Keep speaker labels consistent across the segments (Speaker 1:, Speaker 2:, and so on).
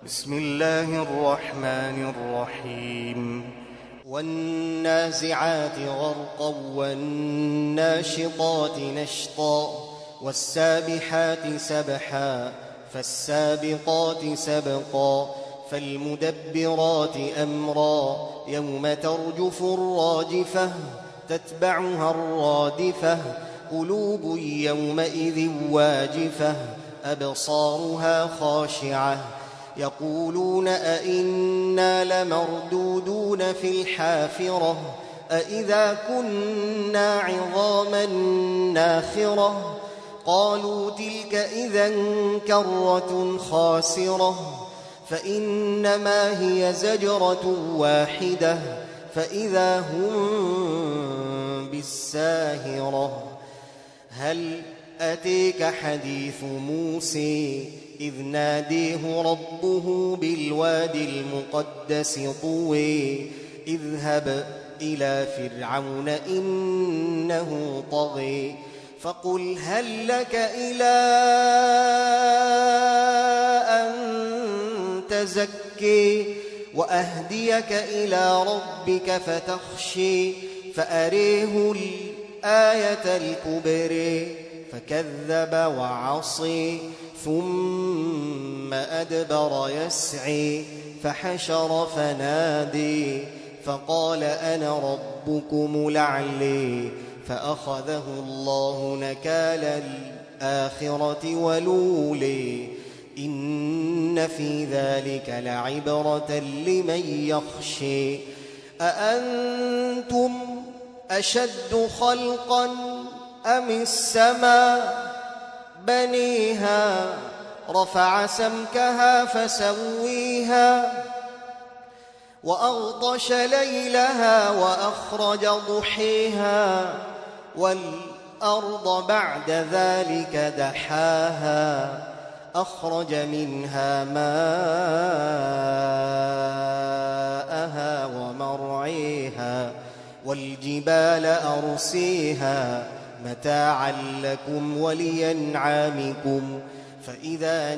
Speaker 1: بسم الله الرحمن الرحيم
Speaker 2: والنازعات غرقا والناشطات نشطا والسابحات سبحا فالسابقات سبقا فالمدبرات أمرا يوم ترجف الراجفة تتبعها الرادفة قلوب يومئذ واجفة أبصارها خاشعة يقولون أئنا لمردودون في الحافرة أئذا كنا عظاما ناخرة قالوا تلك إذا كرة خاسرة فإنما هي زجرة واحدة فإذا هم بالساهرة هل أتيك حديث موسى إذ ناديه ربه بالوادي المقدس طوى اذهب إلى فرعون إنه طغى فقل هل لك إلى أن تزكي وأهديك إلى ربك فتخشي فأريه الآية الكبرى فكذب وعصي ثم أدبر يسعي فحشر فنادي فقال أنا ربكم الأعلى فأخذه الله نكال الآخرة والأولى إن في ذلك لعبرة لمن يخشى أأنتم أشد خلقا أم السماء بنيها رفع سمكها فسويها وأغطش ليلها وأخرج ضحيها والأرض بعد ذلك دحاها أخرج منها ماءها ومرعيها والجبال أرسيها متاعا لكم ولأنعامكم فإذا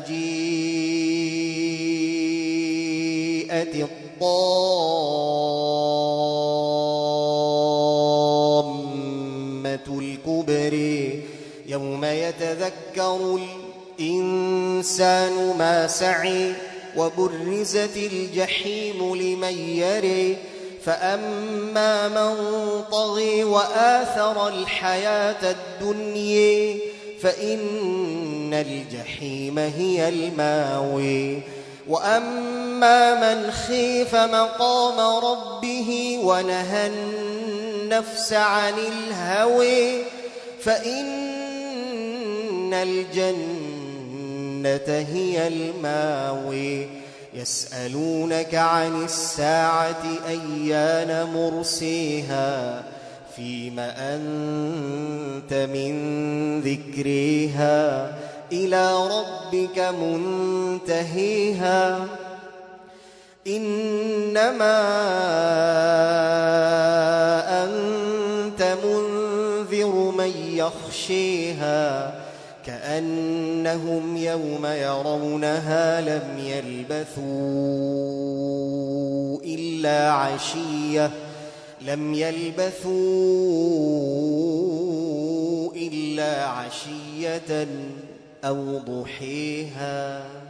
Speaker 2: جيءت الطامة الكبرى يوم يتذكر الإنسان ما سعى وبرزت الجحيم لمن يرى فأما من طغى وآثر الحياة الدنيا فإن الجحيم هي الماوى وأما من خيف مقام ربه ونهى النفس عن الهوى فإن الجنة هي الماوى يسألونك عن الساعة أيان مرسيها فيم أنت من ذكرها إلى ربك منتهيها إنما أنت منذر من يخشيها كأنهم يوم يرونها لم يلبثوا إلا عشية أو ضحيها.